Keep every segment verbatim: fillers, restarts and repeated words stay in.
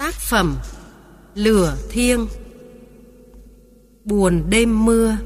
Tác phẩm Lửa Thiêng. Buồn đêm mưa.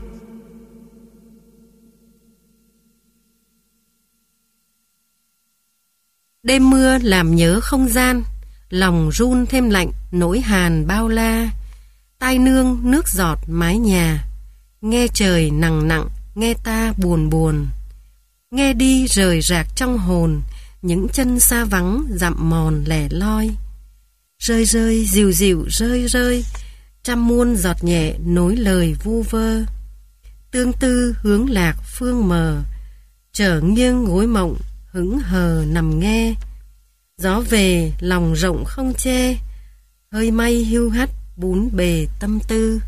Đêm mưa làm nhớ không gian, lòng run thêm lạnh nỗi hàn bao la. Tai nương nước giọt mái nhà, nghe trời nặng nặng, nghe ta buồn buồn. Nghe đi rời rạc trong hồn, những chân xa vắng dặm mòn lẻ loi. Rơi rơi dịu dịu rơi rơi, trăm muôn giọt nhẹ nối lời vu vơ. Tương tư hướng lạc phương mờ, trở nghiêng gối mộng hững hờ nằm nghe. Gió về lòng rộng không che, hơi mây hiu hắt bún bề tâm tư.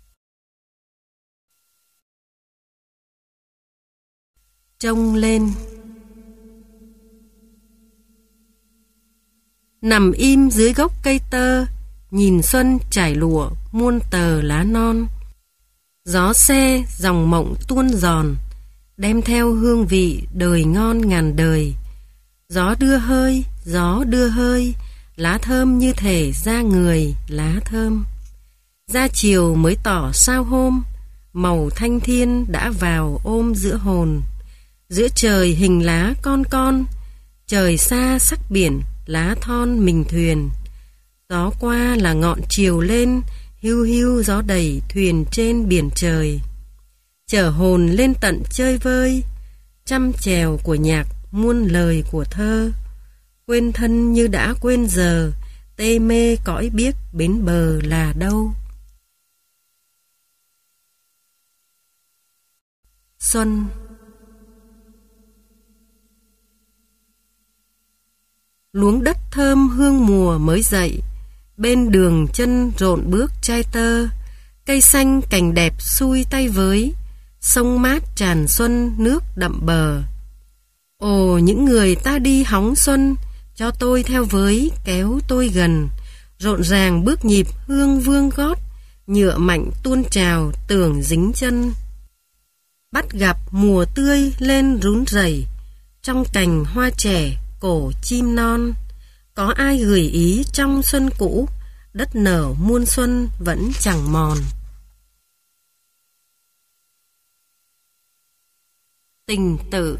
Trông lên. Nằm im dưới gốc cây tơ, nhìn xuân trải lụa muôn tờ lá non. Gió se dòng mộng tuôn giòn, đem theo hương vị đời ngon ngàn đời. Gió đưa hơi, gió đưa hơi, lá thơm như thể da người lá thơm. Ra chiều mới tỏ sao hôm, màu thanh thiên đã vào ôm giữa hồn. Giữa trời hình lá con con, trời xa sắc biển lá thon mình thuyền. Gió qua là ngọn chiều lên, hiu hiu gió đầy thuyền trên biển trời. Chở hồn lên tận chơi vơi, trăm chèo của nhạc muôn lời của thơ. Quên thân như đã quên giờ, tê mê cõi biếc bến bờ là đâu. Xuân. Luống đất thơm hương mùa mới dậy, bên đường chân rộn bước trai tơ. Cây xanh cành đẹp xuôi tay với, sông mát tràn xuân nước đậm bờ. Ồ những người ta đi hóng xuân, cho tôi theo với kéo tôi gần. Rộn ràng bước nhịp hương vương gót, nhựa mạnh tuôn trào tưởng dính chân. Bắt gặp mùa tươi lên rún rẩy, trong cành hoa trẻ cổ chim non. Có ai gửi ý trong xuân cũ, đất nở muôn xuân vẫn chẳng mòn. Tình tự.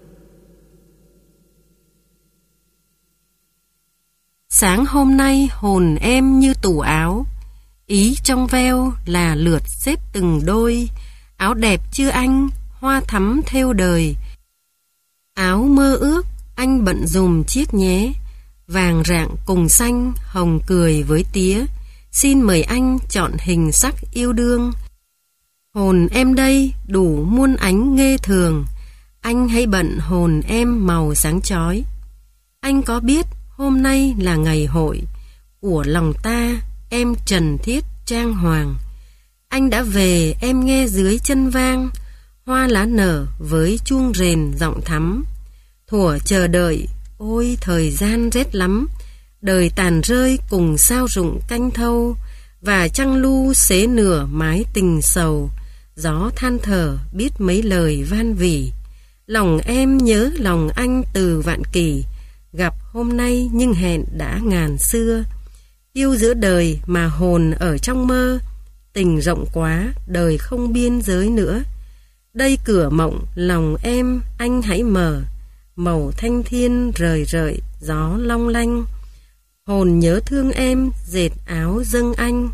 Sáng hôm nay hồn em như tủ áo, ý trong veo là lượt xếp từng đôi. Áo đẹp chưa anh, hoa thắm theo đời. Áo mơ ước anh bận dùm chiếc nhé, vàng rạng cùng xanh, hồng cười với tía. Xin mời anh chọn hình sắc yêu đương. Hồn em đây đủ muôn ánh nghê thường, anh hãy bận hồn em màu sáng chói. Anh có biết hôm nay là ngày hội của lòng ta, em trần thiết trang hoàng. Anh đã về em nghe dưới chân vang, hoa lá nở với chuông rền giọng thắm. Thuở chờ đợi, ôi thời gian rét lắm, đời tàn rơi cùng sao rụng canh thâu. Và trăng lu xế nửa mái tình sầu, gió than thở biết mấy lời van vỉ. Lòng em nhớ lòng anh từ vạn kỷ, gặp hôm nay nhưng hẹn đã ngàn xưa. Yêu giữa đời mà hồn ở trong mơ, tình rộng quá đời không biên giới nữa. Đây cửa mộng lòng em anh hãy mở, màu thanh thiên rời rợi gió long lanh. Hồn nhớ thương em dệt áo dâng anh.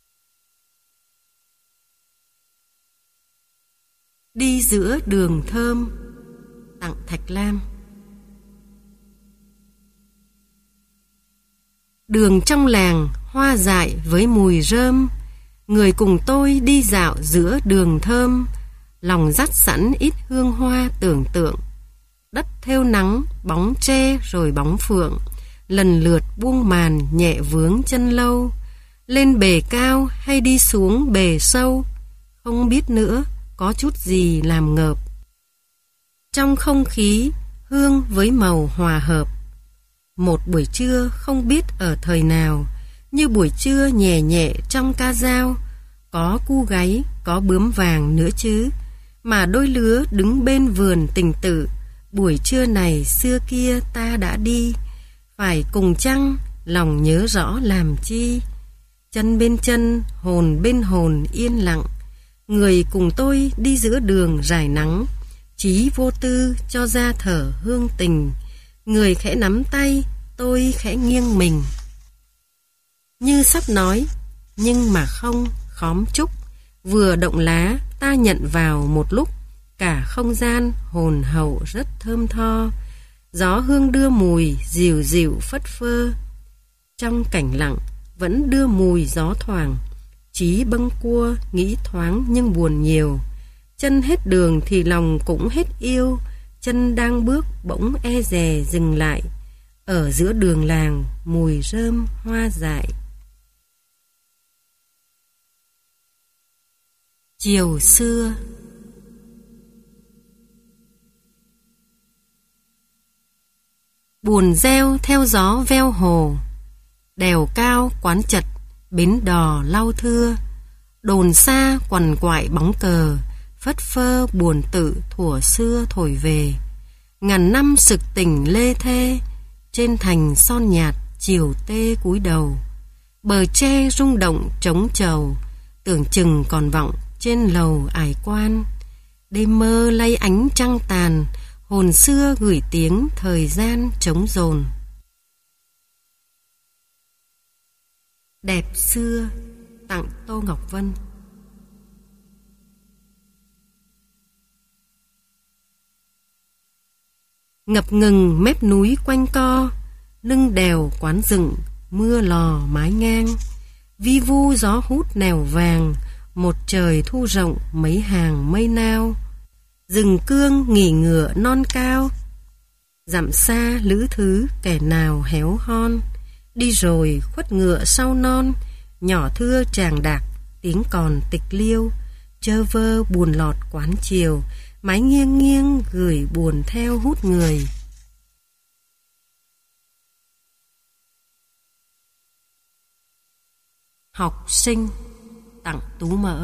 Đi giữa đường thơm. Tặng Thạch Lam. Đường trong làng hoa dại với mùi rơm, người cùng tôi đi dạo giữa đường thơm. Lòng dắt sẵn ít hương hoa tưởng tượng, đất thêu nắng bóng tre rồi bóng phượng, lần lượt buông màn nhẹ vướng chân lâu. Lên bề cao hay đi xuống bề sâu, không biết nữa có chút gì làm ngợp. Trong không khí hương với màu hòa hợp. Một buổi trưa không biết ở thời nào, như buổi trưa nhẹ nhẹ trong ca dao. Có cu gáy, có bướm vàng nữa chứ, mà đôi lứa đứng bên vườn tình tự. Buổi trưa này xưa kia ta đã đi, phải cùng chăng lòng nhớ rõ làm chi. Chân bên chân, hồn bên hồn yên lặng, người cùng tôi đi giữa đường rải nắng, chí vô tư cho ra thở hương tình, người khẽ nắm tay, tôi khẽ nghiêng mình. Như sắp nói, nhưng mà không, khóm trúc, vừa động lá ta nhận vào một lúc, cả không gian hồn hậu rất thơm tho, gió hương đưa mùi dịu dịu phất phơ. Trong cảnh lặng vẫn đưa mùi gió thoảng, chí bâng cua nghĩ thoáng nhưng buồn nhiều. Chân hết đường thì lòng cũng hết yêu, chân đang bước bỗng e dè dừng lại, ở giữa đường làng mùi rơm hoa dại. Chiều xưa. Buồn reo theo gió veo hồ, đèo cao quán chật, bến đò lau thưa, đồn xa quằn quại bóng cờ, phất phơ buồn tự thuở xưa thổi về. Ngàn năm sực tỉnh lê thê, trên thành son nhạt chiều tê cúi đầu, bờ tre rung động trống trầu, tưởng chừng còn vọng trên lầu ải quan. Đêm mơ lay ánh trăng tàn, hồn xưa gửi tiếng thời gian trống dồn. Đẹp xưa, tặng Tô Ngọc Vân. Ngập ngừng mép núi quanh co, lưng đèo quán dựng, mưa lò mái ngang, vi vu gió hút nẻo vàng, một trời thu rộng mấy hàng mây nao. Rừng cương nghỉ ngựa non cao, dặm xa lữ thứ kẻ nào héo hon, đi rồi khuất ngựa sau non, nhỏ thưa tràng đạc tiếng còn tịch liêu, chơ vơ buồn lọt quán chiều, mái nghiêng nghiêng gửi buồn theo hút người. Học sinh, tặng Tú Mỡ.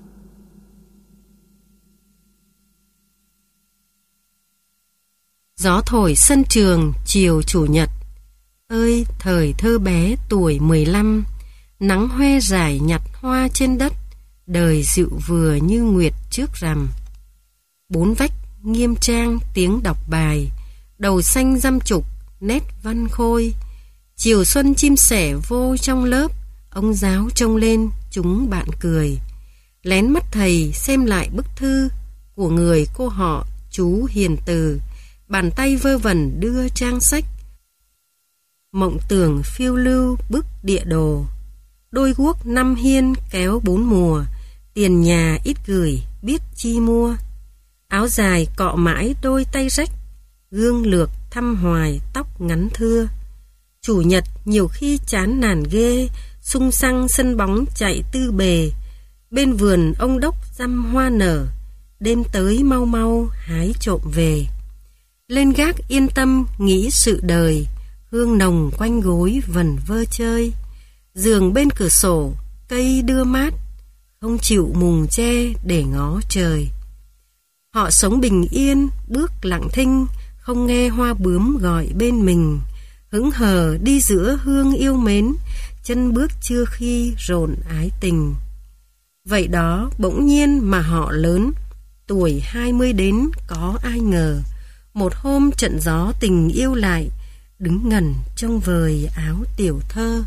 Gió thổi sân trường chiều chủ nhật, ơi thời thơ bé tuổi mười lăm, nắng hoe rải nhặt hoa trên đất, đời dịu vừa như nguyệt trước rằm. Bốn vách nghiêm trang tiếng đọc bài, đầu xanh dăm chục nét văn khôi. Chiều xuân chim sẻ vô trong lớp, ông giáo trông lên chúng bạn cười. Lén mắt thầy xem lại bức thư của người cô họ chú hiền từ, bàn tay vơ vẩn đưa trang sách. Mộng tưởng phiêu lưu bức địa đồ, đôi guốc năm hiên kéo bốn mùa, tiền nhà ít gửi biết chi mua. Áo dài cọ mãi đôi tay rách, gương lược thăm hoài tóc ngắn thưa. Chủ nhật nhiều khi chán nản ghê, sung săng sân bóng chạy tư bề. Bên vườn ông đốc dăm hoa nở, đêm tới mau mau hái trộm về. Lên gác yên tâm nghĩ sự đời, hương nồng quanh gối vần vơ chơi. Giường bên cửa sổ cây đưa mát, không chịu mùng che để ngó trời. Họ sống bình yên bước lặng thinh, không nghe hoa bướm gọi bên mình. Hững hờ đi giữa hương yêu mến, chân bước chưa khi rộn ái tình. Vậy đó bỗng nhiên mà họ lớn, tuổi hai mươi đến có ai ngờ. Một hôm trận gió tình yêu lại, đứng ngẩn trong vời áo tiểu thơ.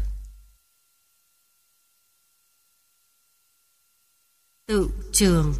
Tự trường.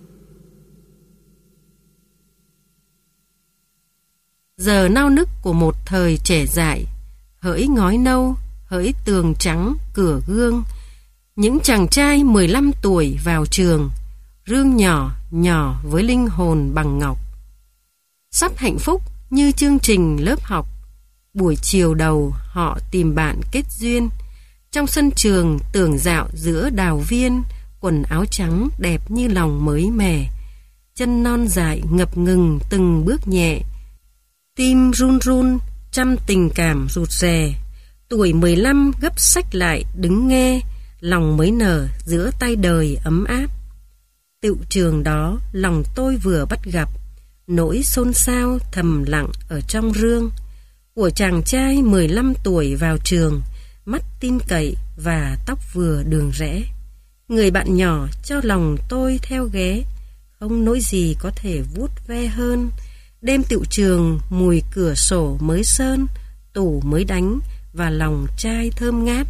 Giờ nao nức của một thời trẻ dại, hỡi ngói nâu, hỡi tường trắng, cửa gương. Những chàng trai mười lăm tuổi vào trường, rương nhỏ nhỏ với linh hồn bằng ngọc. Sắp hạnh phúc như chương trình lớp học, buổi chiều đầu họ tìm bạn kết duyên. Trong sân trường tưởng dạo giữa đào viên, quần áo trắng đẹp như lòng mới mẻ. Chân non dại ngập ngừng từng bước nhẹ, tim run run trăm tình cảm rụt rè. Tuổi mười lăm gấp sách lại đứng nghe, lòng mới nở giữa tay đời ấm áp. Tựu trường đó lòng tôi vừa bắt gặp, nỗi xôn xao thầm lặng ở trong rương. của chàng trai mười lăm tuổi vào trường, mắt tin cậy và tóc vừa đường rẽ. Người bạn nhỏ cho lòng tôi theo ghé, không nỗi gì có thể vuốt ve hơn. Đêm tựu trường, mùi cửa sổ mới sơn, tủ mới đánh và lòng trai thơm ngát.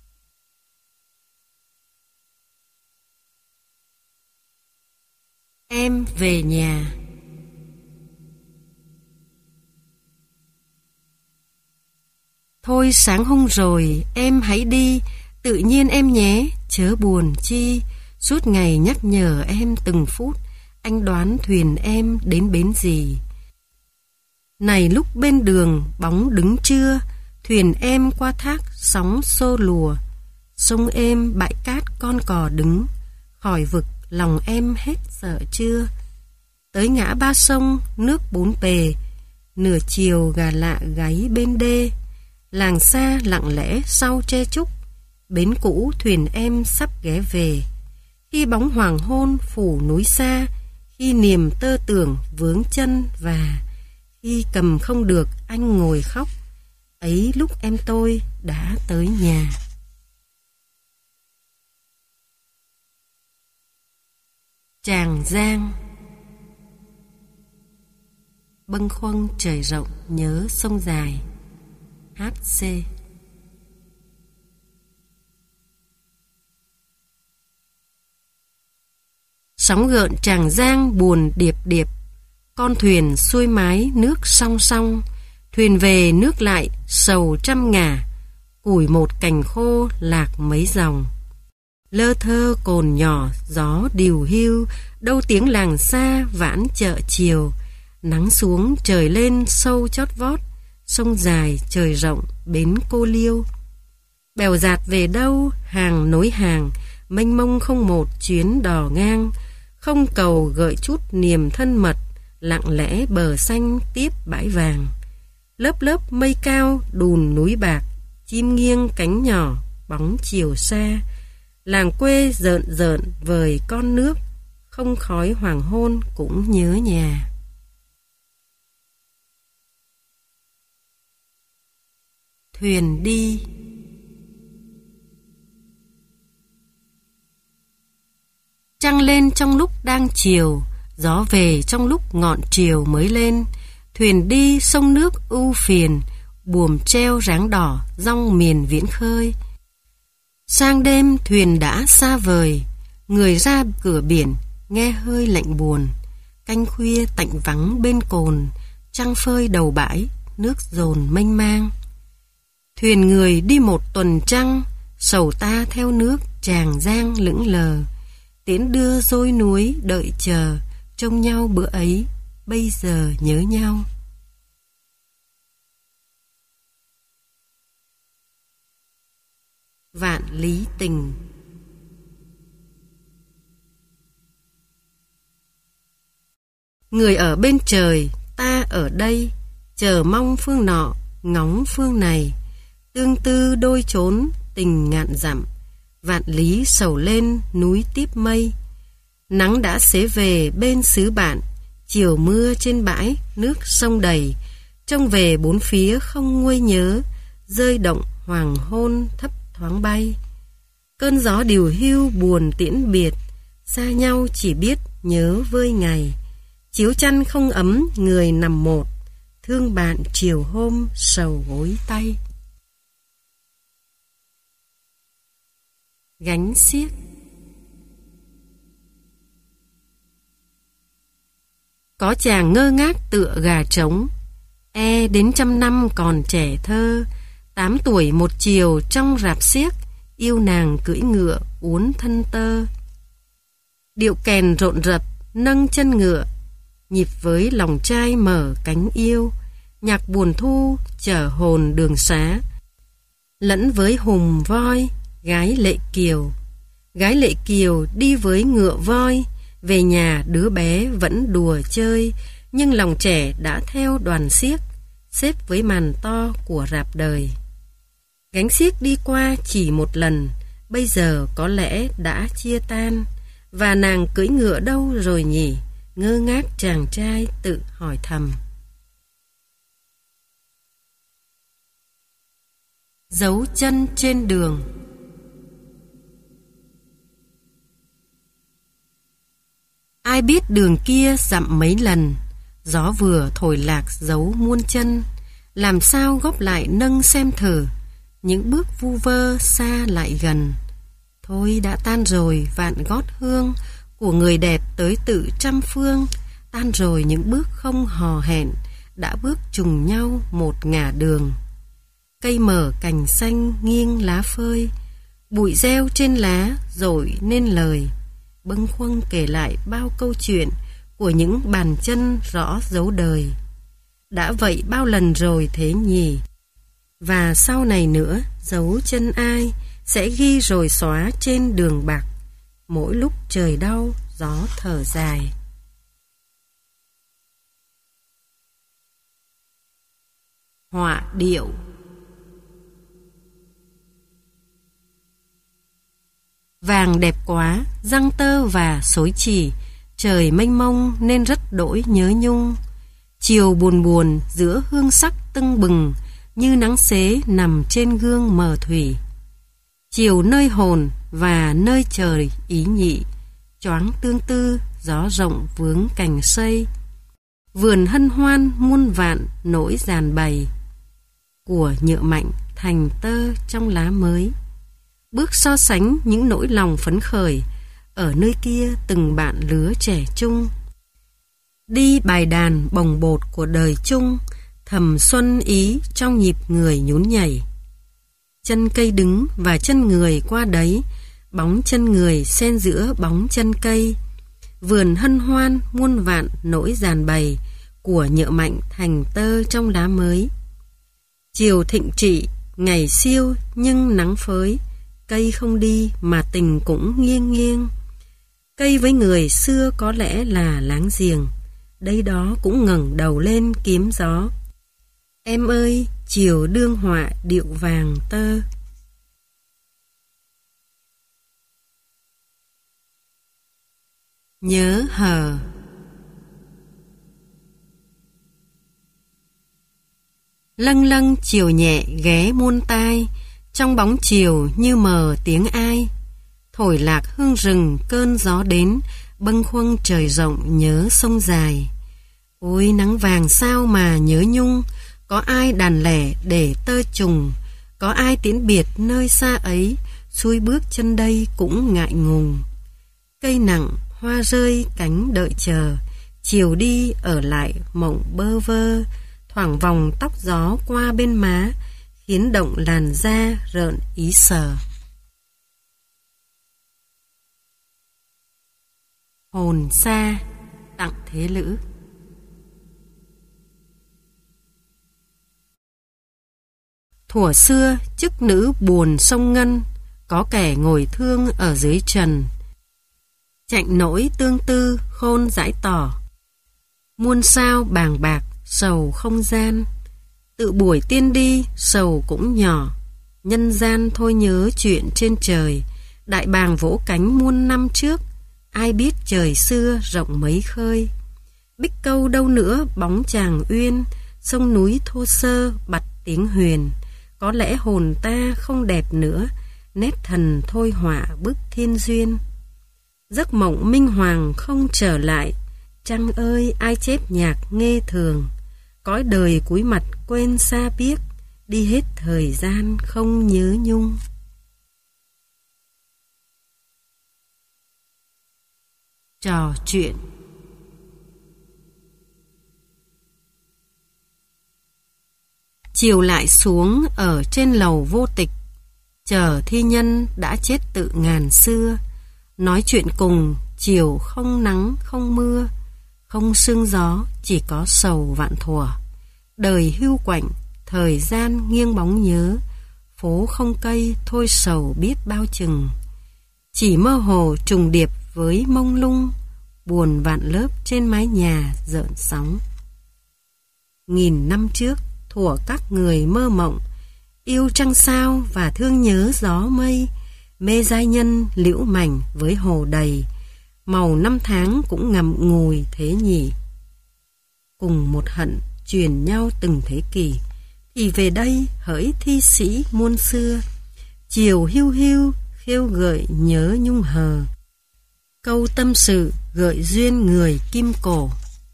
Em về nhà. Thôi sáng hôm rồi, em hãy đi, tự nhiên em nhé, chớ buồn chi. Suốt ngày nhắc nhở em từng phút, anh đoán thuyền em đến bến gì. Này lúc bên đường, bóng đứng trưa, thuyền em qua thác, sóng xô lùa. Sông êm, bãi cát con cò đứng, khỏi vực lòng em hết sợ chưa. Tới ngã ba sông, nước bốn bề, nửa chiều gà lạ gáy bên đê. Làng xa lặng lẽ sau tre trúc, bến cũ thuyền em sắp ghé về. Khi bóng hoàng hôn phủ núi xa, khi niềm tơ tưởng vướng chân và khi cầm không được anh ngồi khóc, ấy lúc em tôi đã tới nhà. Tràng Giang. Bâng khuâng trời rộng nhớ sông dài. hát xê. Sóng gợn Tràng Giang buồn điệp điệp, con thuyền xuôi mái nước song song. Thuyền về nước lại sầu trăm ngả, củi một cành khô lạc mấy dòng. Lơ thơ cồn nhỏ gió điều hiu, đâu tiếng làng xa vãn chợ chiều. Nắng xuống trời lên sâu chót vót, sông dài trời rộng bến cô liêu. Bèo dạt về đâu hàng nối hàng, mênh mông không một chuyến đò ngang. Không cầu gợi chút niềm thân mật, lặng lẽ bờ xanh tiếp bãi vàng. Lớp lớp mây cao đùn núi bạc, chim nghiêng cánh nhỏ bóng chiều xa. Làng quê rợn rợn vời con nước, không khói hoàng hôn cũng nhớ nhà. Thuyền đi. Trăng lên trong lúc đang chiều, gió về trong lúc ngọn chiều mới lên. Thuyền đi sông nước ưu phiền, buồm treo ráng đỏ dong miền viễn khơi. Sang đêm thuyền đã xa vời, người ra cửa biển nghe hơi lạnh buồn. Canh khuya tạnh vắng bên cồn, trăng phơi đầu bãi, nước dồn mênh mang. Thuyền người đi một tuần trăng, sầu ta theo nước Tràng Giang lững lờ. Tiễn đưa dôi núi đợi chờ, trông nhau bữa ấy, bây giờ nhớ nhau. Vạn lý tình. Người ở bên trời, ta ở đây, chờ mong phương nọ, ngóng phương này. Tương tư đôi chốn, tình ngạn dặm, vạn lý sầu lên núi tiếp mây. Nắng đã xế về bên xứ bạn, chiều mưa trên bãi nước sông đầy. Trông về bốn phía không nguôi nhớ, rơi động hoàng hôn thấp thoáng bay. Cơn gió điều hiu buồn tiễn biệt, xa nhau chỉ biết nhớ vơi ngày. Chiếu chăn không ấm người nằm một, thương bạn chiều hôm sầu gối tay. Gánh xiếc. Có chàng ngơ ngác tựa gà trống, e đến trăm năm còn trẻ thơ. Tám tuổi một chiều trong rạp xiếc, yêu nàng cưỡi ngựa uốn thân tơ. Điệu kèn rộn rập nâng chân ngựa, nhịp với lòng trai mở cánh yêu. Nhạc buồn thu chở hồn đường xá, lẫn với hùng voi gái lệ kiều. Gái lệ kiều đi với ngựa voi, về nhà đứa bé vẫn đùa chơi. Nhưng lòng trẻ đã theo đoàn xiếc, xếp với màn to của rạp đời. Gánh xiếc đi qua chỉ một lần, bây giờ có lẽ đã chia tan. Và nàng cưỡi ngựa đâu rồi nhỉ? Ngơ ngác chàng trai tự hỏi thầm. Dấu chân trên đường. Ai biết đường kia dặm mấy lần, gió vừa thổi lạc dấu muôn chân. Làm sao góp lại nâng xem thử, những bước vu vơ xa lại gần. Thôi đã tan rồi vạn gót hương của người đẹp tới tự trăm phương. Tan rồi những bước không hò hẹn, đã bước trùng nhau một ngả đường. Cây mở cành xanh nghiêng lá phơi, bụi reo trên lá rội nên lời. Bâng khuâng kể lại bao câu chuyện của những bàn chân rõ dấu đời. Đã vậy bao lần rồi thế nhỉ? Và sau này nữa, dấu chân ai sẽ ghi rồi xóa trên đường bạc, mỗi lúc trời đau gió thở dài. Họa điệu. Vàng đẹp quá, răng tơ và xối chỉ, trời mênh mông nên rất đỗi nhớ nhung. Chiều buồn buồn giữa hương sắc tưng bừng, như nắng xế nằm trên gương mờ thủy. Chiều nơi hồn và nơi trời ý nhị, choáng tương tư gió rộng vướng cành xây. Vườn hân hoan muôn vạn nỗi giàn bày, của nhựa mạnh thành tơ trong lá mới. Bước so sánh những nỗi lòng phấn khởi, ở nơi kia từng bạn lứa trẻ trung. Đi bài đàn bồng bột của đời chung, thầm xuân ý trong nhịp người nhún nhảy. Chân cây đứng và chân người qua đấy, bóng chân người xen giữa bóng chân cây. Vườn hân hoan muôn vạn nỗi giàn bày, của nhựa mạnh thành tơ trong lá mới. Chiều thịnh trị, ngày siêu nhưng nắng phới, cây không đi mà tình cũng nghiêng nghiêng. Cây với người xưa có lẽ là láng giềng, đây đó cũng ngẩng đầu lên kiếm gió. Em ơi, chiều đương họa điệu vàng tơ. Nhớ hờ. Lâng lâng chiều nhẹ ghé muôn tai, trong bóng chiều như mờ tiếng ai. Thổi lạc hương rừng cơn gió đến, bâng khuâng trời rộng nhớ sông dài. Ôi nắng vàng sao mà nhớ nhung, có ai đàn lẻ để tơ trùng, có ai tiễn biệt nơi xa ấy, xuôi bước chân đây cũng ngại ngùng. Cây nặng, hoa rơi cánh đợi chờ, chiều đi ở lại mộng bơ vơ, thoảng vòng tóc gió qua bên má, khiến động làn da rợn ý sờ. Hồn xa, Tặng Thế Lữ. Thuở xưa chức nữ buồn sông Ngân, có kẻ ngồi thương ở dưới trần. Chạnh nỗi tương tư khôn dãi tỏ, muôn sao bàng bạc sầu không gian. Tự buổi tiên đi sầu cũng nhỏ, nhân gian thôi nhớ chuyện trên trời. Đại bàng vỗ cánh muôn năm trước, ai biết trời xưa rộng mấy khơi. Bích câu đâu nữa bóng chàng uyên, sông núi thô sơ bặt tiếng huyền. Có lẽ hồn ta không đẹp nữa, nét thần thôi họa bức thiên duyên. Giấc mộng minh hoàng không trở lại, trăng ơi ai chép nhạc nghe thường. Cõi đời cúi mặt quên xa biếc, đi hết thời gian không nhớ nhung. Trò chuyện. Chiều lại xuống ở trên lầu vô tịch, chờ thi nhân đã chết tự ngàn xưa. Nói chuyện cùng, chiều không nắng không mưa, không sương gió, chỉ có sầu vạn thuở. Đời hưu quạnh, thời gian nghiêng bóng nhớ, phố không cây thôi sầu biết bao chừng. Chỉ mơ hồ trùng điệp với mông lung, buồn vạn lớp trên mái nhà rợn sóng. Nghìn năm trước, thuở các người mơ mộng, yêu trăng sao và thương nhớ gió mây, mê giai nhân liễu mảnh với hồ đầy, màu năm tháng cũng ngậm ngùi thế nhỉ. Cùng một hận truyền nhau từng thế kỷ, Thì về đây hỡi thi sĩ muôn xưa, chiều hiu hiu khêu gợi nhớ nhung hờ, câu tâm sự gợi duyên người kim cổ.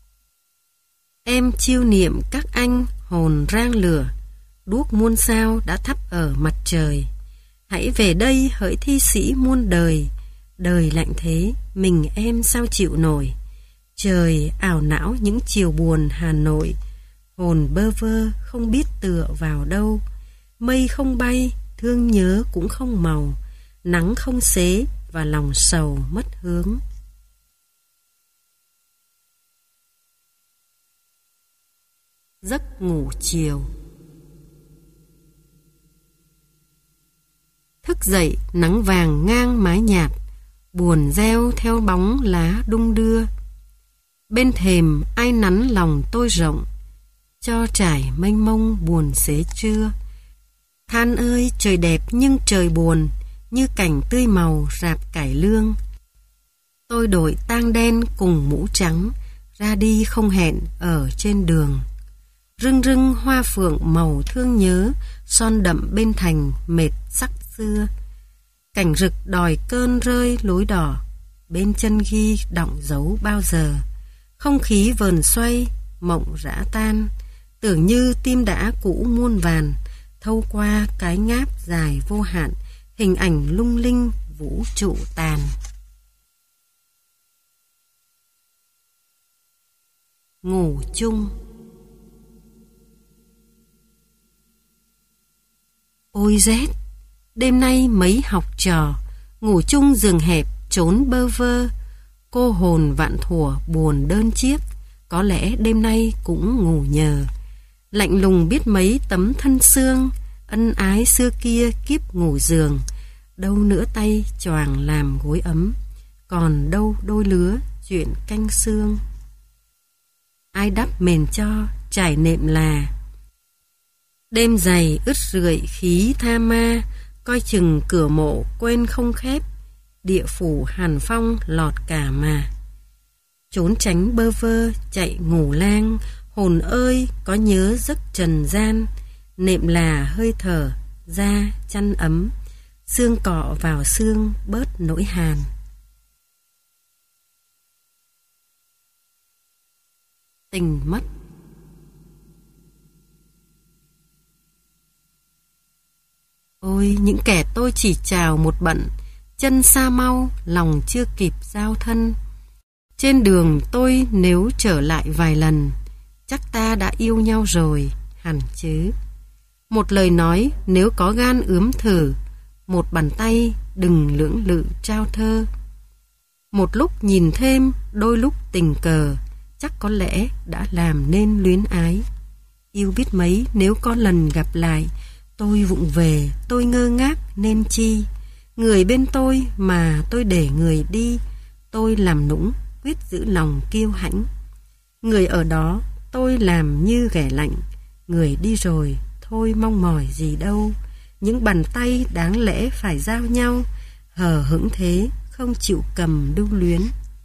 Em chiêu niệm các anh hồn rang lửa, đuốc muôn sao đã thắp ở mặt trời. Hãy về đây hỡi thi sĩ muôn đời, đời lạnh thế mình em sao chịu nổi. Trời ảo não những chiều buồn Hà Nội, hồn bơ vơ không biết tựa vào đâu. Mây không bay, thương nhớ cũng không màu, nắng không xế và lòng sầu mất hướng. Giấc ngủ chiều. Thức dậy nắng vàng ngang mái nhạt, buồn reo theo bóng lá đung đưa. Bên thềm ai nắn lòng tôi rộng, cho trải mênh mông buồn xế trưa. Than ơi trời đẹp nhưng trời buồn, như cảnh tươi màu rạp cải lương. Tôi đội tang đen cùng mũ trắng, ra đi không hẹn ở trên đường. Rưng rưng hoa phượng màu thương nhớ, son đậm bên thành mệt sắc xưa. Cảnh rực đòi cơn rơi lối đỏ, bên chân ghi đọng dấu bao giờ. Không khí vờn xoay, mộng rã tan, tưởng như tim đã cũ muôn vàn. Thâu qua cái ngáp dài vô hạn, hình ảnh lung linh vũ trụ tàn. Ngủ chung. Ôi rét, đêm nay mấy học trò ngủ chung giường hẹp trốn bơ vơ. Cô hồn vạn thuở buồn đơn chiếc, có lẽ đêm nay cũng ngủ nhờ. Lạnh lùng biết mấy tấm thân xương, ân ái xưa kia kiếp ngủ giường. Đâu nữa tay choàng làm gối ấm, còn đâu đôi lứa chuyện canh xương. Ai đắp mền cho trải nệm là, đêm dày ướt rượi khí tha ma. Coi chừng cửa mộ quên không khép, địa phủ hàn phong lọt cả mà. Trốn tránh bơ vơ chạy ngủ lang, hồn ơi có nhớ giấc trần gian. Nệm là hơi thở, da chăn ấm, xương cọ vào xương bớt nỗi hàn. Tình mất. Ôi những kẻ tôi chỉ chào một bận, chân xa mau lòng chưa kịp giao thân. Trên đường tôi nếu trở lại vài lần, chắc ta đã yêu nhau rồi hẳn chứ. Một lời nói nếu có gan ướm thử, một bàn tay đừng lưỡng lự trao thơ. Một lúc nhìn thêm, đôi lúc tình cờ, chắc có lẽ đã làm nên luyến ái. Yêu biết mấy nếu có lần gặp lại, tôi vụng về, tôi ngơ ngác nên chi. Người bên tôi mà tôi để người đi, tôi làm nũng quyết giữ lòng kiêu hãnh. Người ở đó tôi làm như ghẻ lạnh, người đi rồi thôi mong mỏi gì đâu. Những bàn tay đáng lẽ phải giao nhau, hờ hững thế không chịu cầm lưu luyến.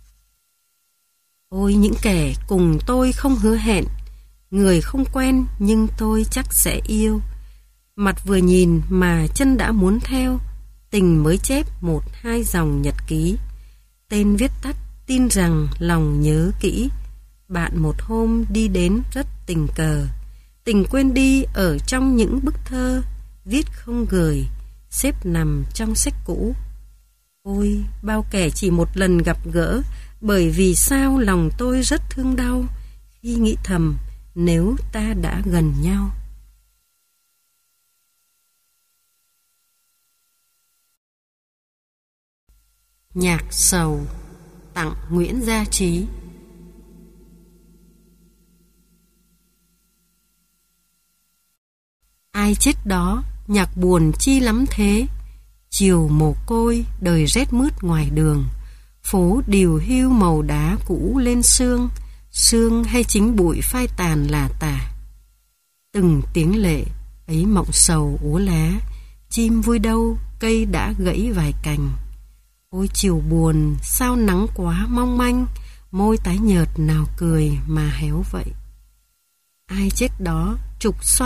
Ôi những kẻ cùng tôi không hứa hẹn, người không quen nhưng tôi chắc sẽ yêu. Mặt vừa nhìn mà chân đã muốn theo, tình mới chép một hai dòng nhật ký. Tên viết tắt tin rằng lòng nhớ kỹ. Bạn một hôm đi đến rất tình cờ, tình quên đi ở trong những bức thơ, viết không gửi, xếp nằm trong sách cũ. Ôi bao kẻ chỉ một lần gặp gỡ, bởi vì sao lòng tôi rất thương đau khi nghĩ thầm nếu ta đã gần nhau. Nhạc sầu tặng Nguyễn Gia Trí. Ai chết đó, nhạc buồn chi lắm thế. Chiều mồ côi, đời rét mướt ngoài đường, phố điều hưu màu đá cũ lên sương, sương hay chính bụi phai tàn là tả. Từng tiếng lệ ấy mộng sầu úa lá, chim vui đâu, cây đã gãy vài cành. Ôi chiều buồn, sao nắng quá mong manh, môi tái nhợt nào cười mà héo vậy. Ai chết đó, trục xoay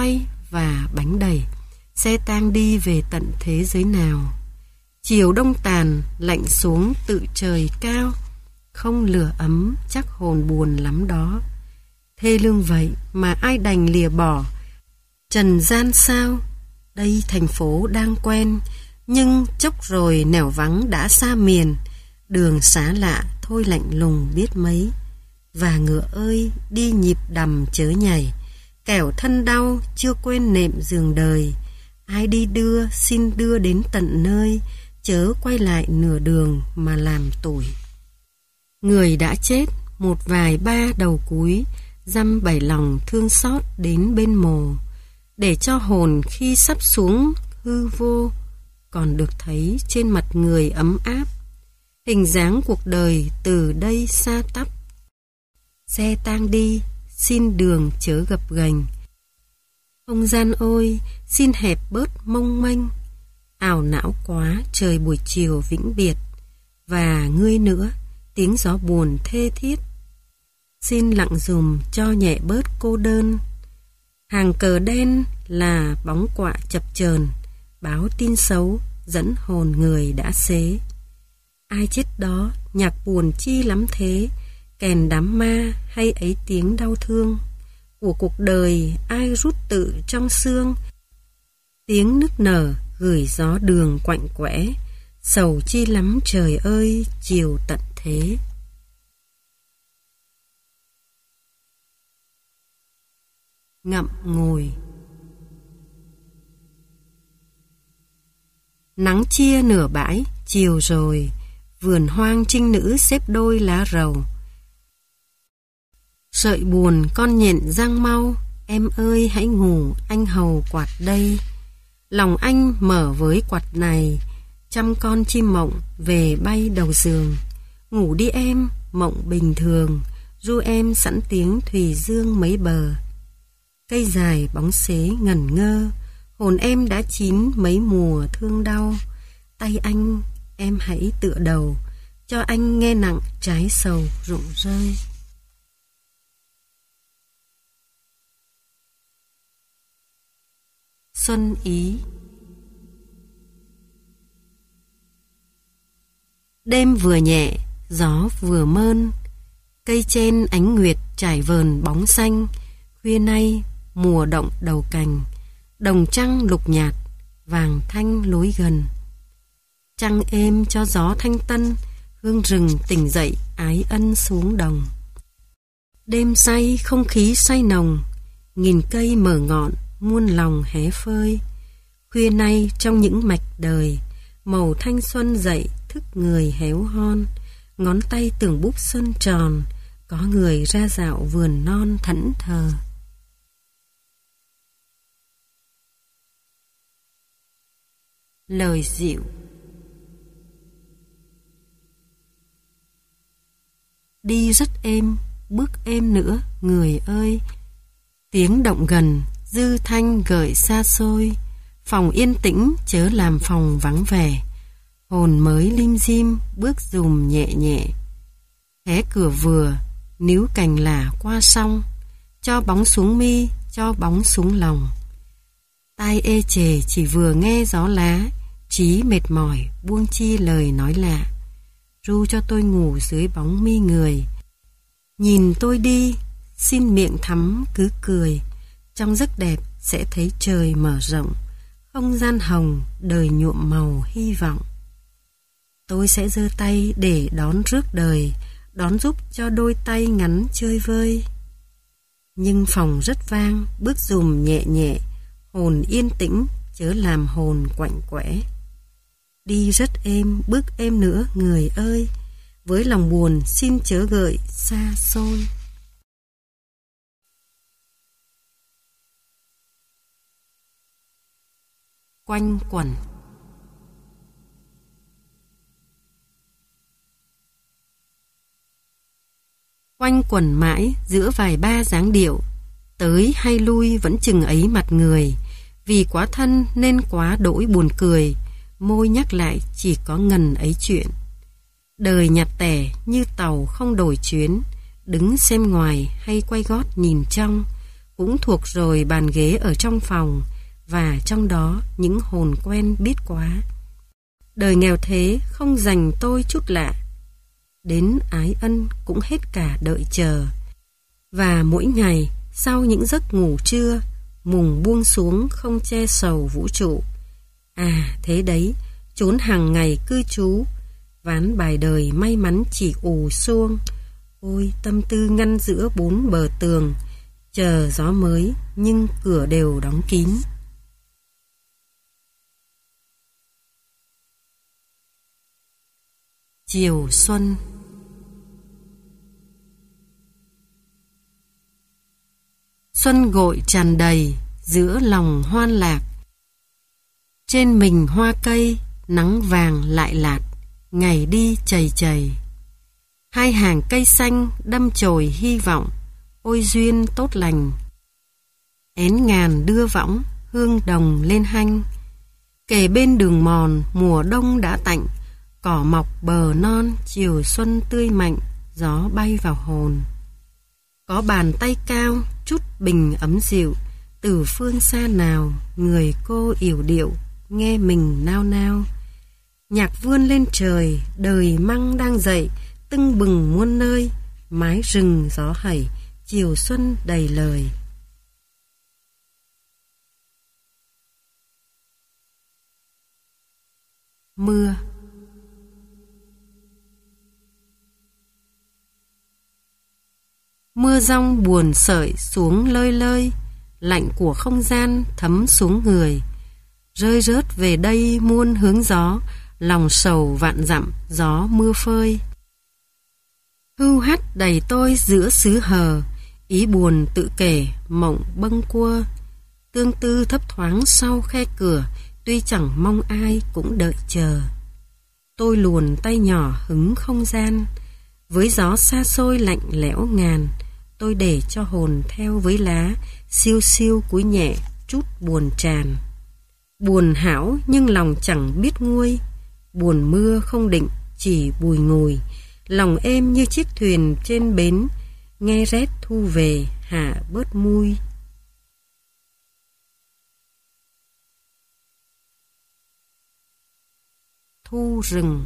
và bánh đầy, xe tang đi về tận thế giới nào. Chiều đông tàn, lạnh xuống tự trời cao, không lửa ấm chắc hồn buồn lắm đó. Thê lương vậy mà ai đành lìa bỏ, trần gian sao, đây thành phố đang quen, nhưng chốc rồi nẻo vắng đã xa miền, đường xá lạ thôi lạnh lùng biết mấy. Và ngựa ơi đi nhịp đầm chớ nhảy, kẻo thân đau chưa quên nệm giường đời. Ai đi đưa xin đưa đến tận nơi, chớ quay lại nửa đường mà làm tủi. Người đã chết một vài ba đầu cúi, dăm bảy lòng thương xót đến bên mồ, để cho hồn khi sắp xuống hư vô còn được thấy trên mặt người ấm áp, hình dáng cuộc đời từ đây xa tắp. Xe tang đi xin đường chớ gập ghềnh, không gian ôi xin hẹp bớt mông mênh. Ảo não quá trời buổi chiều vĩnh biệt, và ngươi nữa tiếng gió buồn thê thiết, xin lặng dùm cho nhẹ bớt cô đơn. Hàng cờ đen là bóng quạ chập chờn, báo tin xấu dẫn hồn người đã xế. Ai chết đó nhạc buồn chi lắm thế, kèn đám ma hay ấy tiếng đau thương của cuộc đời ai rút tự trong xương. Tiếng nức nở gửi gió đường quạnh quẽ, sầu chi lắm trời ơi chiều tận thế. Ngậm ngùi. Nắng chia nửa bãi chiều rồi, vườn hoang trinh nữ xếp đôi lá rầu. Sợi buồn con nhện răng mau, em ơi hãy ngủ anh hầu quạt đây. Lòng anh mở với quạt này, trăm con chim mộng về bay đầu giường. Ngủ đi em, mộng bình thường, ru em sẵn tiếng thùy dương mấy bờ. Cây dài bóng xế ngẩn ngơ, hồn em đã chín mấy mùa thương đau. Tay anh, em hãy tựa đầu, cho anh nghe nặng trái sầu rụng rơi. Xuân ý. Đêm vừa nhẹ, gió vừa mơn, cây trên ánh nguyệt trải vờn bóng xanh. Khuya nay mùa động đầu cành, đồng trăng lục nhạt, vàng thanh lối gần. Trăng êm cho gió thanh tân, hương rừng tỉnh dậy ái ân xuống đồng. Đêm say không khí say nồng, nghìn cây mở ngọn muôn lòng hé phơi. Khuya nay trong những mạch đời, màu thanh xuân dậy thức người héo hon. Ngón tay tưởng bút xuân tròn, có người ra dạo vườn non thẫn thờ. Lời dịu. Đi rất êm, bước êm nữa người ơi. Tiếng động gần, dư thanh gợi xa xôi. Phòng yên tĩnh chớ làm phòng vắng vẻ. Hồn mới lim dim bước dùm nhẹ nhẹ. Hé cửa vừa, níu cành là qua sông. Cho bóng xuống mi, cho bóng xuống lòng. Tai ê chề chỉ vừa nghe gió lá, trí mệt mỏi buông chi lời nói lạ. Ru cho tôi ngủ dưới bóng mi người. Nhìn tôi đi, xin miệng thắm cứ cười. Trong giấc đẹp sẽ thấy trời mở rộng, không gian hồng đời nhuộm màu hy vọng. Tôi sẽ giơ tay để đón rước đời, đón giúp cho đôi tay ngắn chơi vơi. Nhưng phòng rất vang, bước dùm nhẹ nhẹ, hồn yên tĩnh chớ làm hồn quạnh quẽ. Đi rất êm, bước êm nữa người ơi, với lòng buồn xin chớ gợi xa xôi. Quanh quẩn. Quanh quẩn mãi giữa vài ba dáng điệu, tới hay lui vẫn chừng ấy mặt người. Vì quá thân nên quá đỗi buồn cười, môi nhắc lại chỉ có ngần ấy chuyện. Đời nhạt tẻ như tàu không đổi chuyến, đứng xem ngoài hay quay gót nhìn trong. cũng thuộc rồi bàn ghế ở trong phòng, và trong đó những hồn quen biết quá. Đời nghèo thế không dành tôi chút lạ, đến ái ân cũng hết cả đợi chờ. Và mỗi ngày sau những giấc ngủ trưa, mùng buông xuống không che sầu vũ trụ. À thế đấy, chốn hàng ngày cư trú, ván bài đời may mắn chỉ ù xuông. Ôi tâm tư ngăn giữa bốn bờ tường, chờ gió mới nhưng cửa đều đóng kín. Chiều xuân. Xuân gội tràn đầy giữa lòng hoan lạc. Trên mình hoa cây, nắng vàng lại lạt, ngày đi chầy chầy. Hai hàng cây xanh đâm chồi hy vọng, ôi duyên tốt lành. Én ngàn đưa võng, hương đồng lên hanh. Kề bên đường mòn, mùa đông đã tạnh, cỏ mọc bờ non, chiều xuân tươi mạnh, gió bay vào hồn. Có bàn tay cao, chút bình ấm dịu, từ phương xa nào, người cô yểu điệu, nghe mình nao nao. Nhạc vươn lên trời, đời măng đang dậy, tưng bừng muôn nơi, mái rừng gió hẩy, chiều xuân đầy lời. Mưa. Mưa giông buồn sợi xuống lơi lơi, lạnh của không gian thấm xuống người. Rơi rớt về đây muôn hướng gió, lòng sầu vạn dặm gió mưa phơi. Hưu hắt đầy tôi giữa xứ hờ, ý buồn tự kể mộng bâng quơ. Tương tư thấp thoáng sau khe cửa, tuy chẳng mong ai cũng đợi chờ. Tôi luồn tay nhỏ hứng không gian, với gió xa xôi lạnh lẽo ngàn. Tôi để cho hồn theo với lá, siêu siêu cúi nhẹ chút buồn tràn. Buồn hão nhưng lòng chẳng biết nguôi, buồn mưa không định chỉ bùi ngùi. Lòng êm như chiếc thuyền trên bến, nghe rét thu về hạ bớt mui. Thu rừng.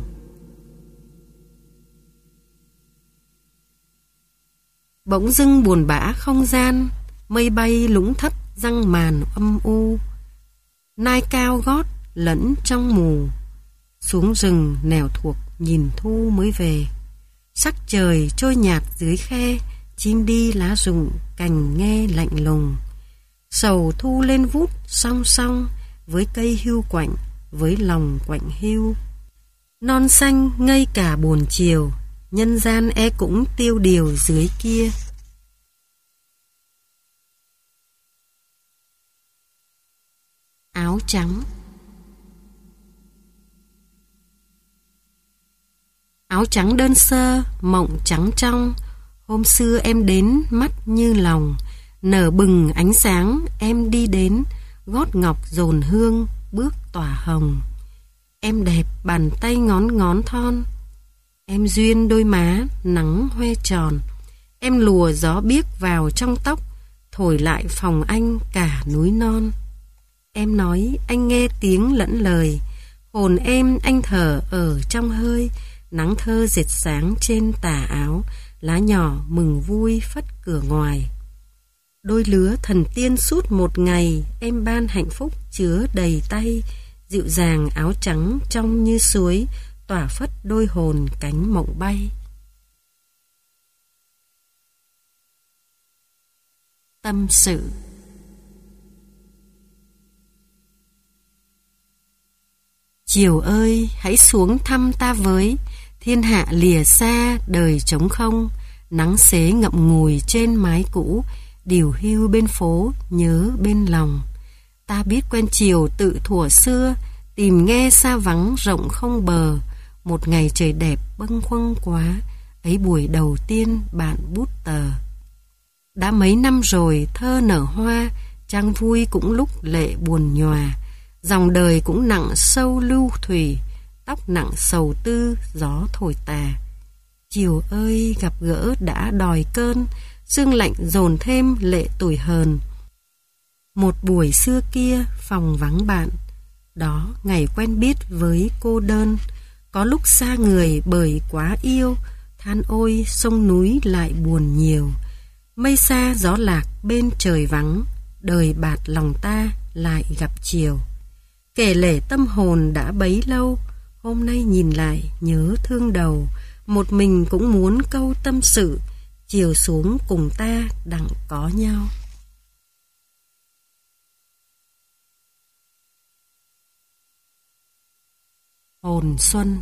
Bỗng dưng buồn bã không gian, mây bay lũng thấp răng màn âm u. Nai cao gót lẫn trong mù, xuống rừng nẻo thuộc nhìn thu mới về. Sắc trời trôi nhạt dưới khe, chim đi lá rụng cành nghe lạnh lùng. Sầu thu lên vút song song với cây hưu quạnh, với lòng quạnh hưu. Non xanh ngây cả buồn chiều, nhân gian e cũng tiêu điều dưới kia. Áo trắng. Áo trắng đơn sơ, mộng trắng trong. Hôm xưa em đến mắt như lòng, nở bừng ánh sáng em đi đến, gót ngọc dồn hương bước tỏa hồng. Em đẹp bàn tay ngón ngón thon, em duyên đôi má nắng hoe tròn. Em lùa gió biếc vào trong tóc, thổi lại phòng anh cả núi non. Em nói anh nghe tiếng lẫn lời, hồn em anh thở ở trong hơi. Nắng thơ dệt sáng trên tà áo, lá nhỏ mừng vui phất cửa ngoài. Đôi lứa thần tiên suốt một ngày, em ban hạnh phúc chứa đầy tay. Dịu dàng áo trắng trong như suối, tỏa phất đôi hồn cánh mộng bay. Tâm sự. Chiều ơi, hãy xuống thăm ta với, thiên hạ lìa xa, đời trống không. Nắng xế ngậm ngùi trên mái cũ, điều hưu bên phố, nhớ bên lòng. Ta biết quen chiều tự thuở xưa, tìm nghe xa vắng rộng không bờ. Một ngày trời đẹp bâng khuâng quá, ấy buổi đầu tiên bạn bút tờ. Đã mấy năm rồi thơ nở hoa, trang vui cũng lúc lệ buồn nhòa. Dòng đời cũng nặng sâu lưu thủy, tóc nặng sầu tư gió thổi tà. Chiều ơi gặp gỡ đã đòi cơn, sương lạnh dồn thêm lệ tủi hờn. Một buổi xưa kia phòng vắng bạn, đó ngày quen biết với cô đơn. Có lúc xa người bởi quá yêu, than ôi sông núi lại buồn nhiều. Mây xa gió lạc bên trời vắng, đời bạt lòng ta lại gặp chiều. Kể lể tâm hồn đã bấy lâu, hôm nay nhìn lại nhớ thương đầu. Một mình cũng muốn câu tâm sự, chiều xuống cùng ta đặng có nhau. Hồn xuân.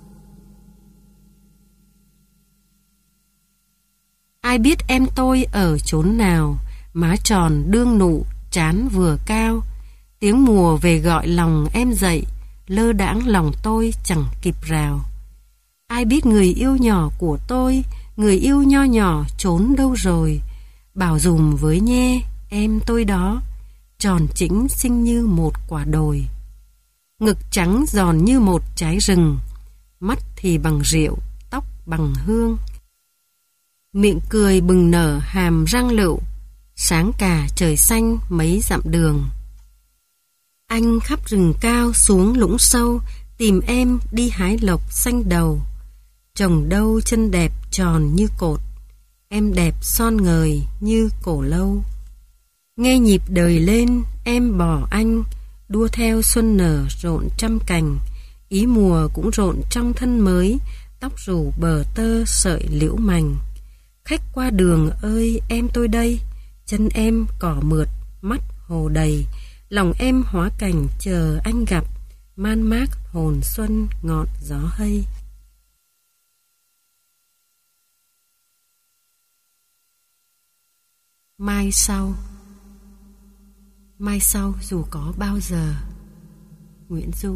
Ai biết em tôi ở chốn nào, má tròn đương nụ, trán vừa cao. Tiếng mùa về gọi lòng em dậy, lơ đãng lòng tôi chẳng kịp rào. Ai biết người yêu nhỏ của tôi, người yêu nho nhỏ trốn đâu rồi. Bảo dùm với nhé, em tôi đó, tròn chỉnh xinh như một quả đồi. Ngực trắng giòn như một trái rừng, mắt thì bằng rượu, tóc bằng hương. Miệng cười bừng nở hàm răng lựu, sáng cả trời xanh mấy dặm đường. Anh khắp rừng cao xuống lũng sâu, tìm em đi hái lộc xanh đầu. Trồng đâu chân đẹp tròn như cột, em đẹp son ngời như cổ lâu. Nghe nhịp đời lên em bỏ anh, đua theo xuân nở rộn trăm cành. Ý mùa cũng rộn trong thân mới, tóc rủ bờ tơ sợi liễu mành. Khách qua đường ơi em tôi đây, chân em cỏ mượt, mắt hồ đầy. Lòng em hóa cảnh chờ anh gặp, man mác hồn xuân ngọt gió hây. Mai sau. Mai sau dù có bao giờ. Nguyễn Du.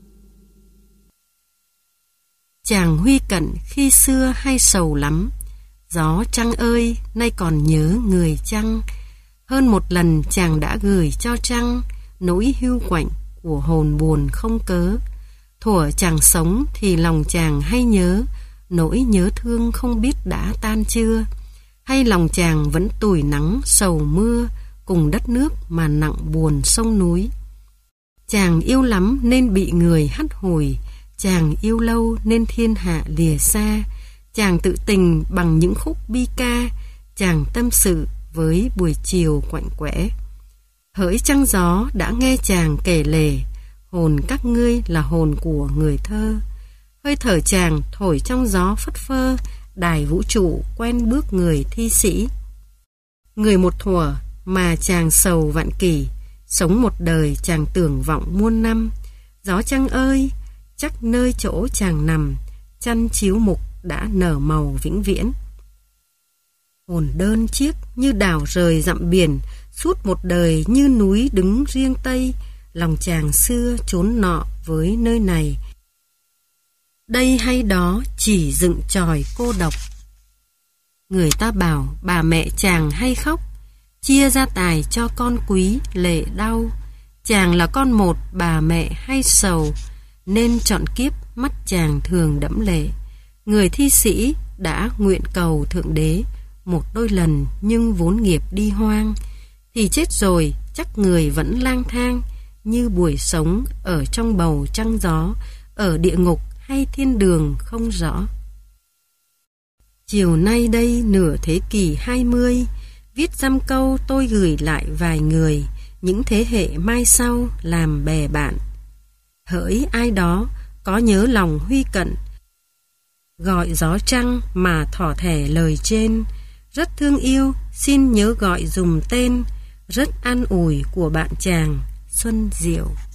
Chàng Huy Cận khi xưa hay sầu lắm, gió trăng ơi nay còn nhớ người chăng. Hơn một lần chàng đã gửi cho trăng nỗi hiu quạnh của hồn buồn không cớ. Thuở chàng sống thì lòng chàng hay nhớ, nỗi nhớ thương không biết đã tan chưa. Hay lòng chàng vẫn tủi nắng sầu mưa, cùng đất nước mà nặng buồn sông núi. Chàng yêu lắm nên bị người hắt hủi, chàng yêu lâu nên thiên hạ lìa xa. Chàng tự tình bằng những khúc bi ca, chàng tâm sự với buổi chiều quạnh quẽ. Hỡi trăng gió đã nghe chàng kể lể, hồn các ngươi là hồn của người thơ. Hơi thở chàng thổi trong gió phất phơ, đài vũ trụ quen bước người thi sĩ. Người một thuở mà chàng sầu vạn kỷ, sống một đời chàng tưởng vọng muôn năm. Gió trăng ơi, chắc nơi chỗ chàng nằm, chăn chiếu mục đã nở màu vĩnh viễn. Hồn đơn chiếc như đảo rời dặm biển, suốt một đời như núi đứng riêng tây. Lòng chàng xưa trốn nọ với nơi này, đây hay đó chỉ dựng chòi cô độc. Người ta bảo bà mẹ chàng hay khóc, chia gia tài cho con quý lệ đau. Chàng là con một bà mẹ hay sầu, nên chọn kiếp mắt chàng thường đẫm lệ. Người thi sĩ đã nguyện cầu thượng đế một đôi lần, nhưng vốn nghiệp đi hoang, thì chết rồi chắc người vẫn lang thang, như buổi sống ở trong bầu trăng gió, ở địa ngục hay thiên đường không rõ. Chiều nay đây nửa thế kỷ hai mươi, viết dăm câu tôi gửi lại vài người, những thế hệ mai sau làm bè bạn. Hỡi ai đó có nhớ lòng Huy Cận, gọi gió trăng mà thỏ thẻ lời trên. Rất thương yêu, xin nhớ gọi dùm tên, rất an ủi của bạn chàng Xuân Diệu.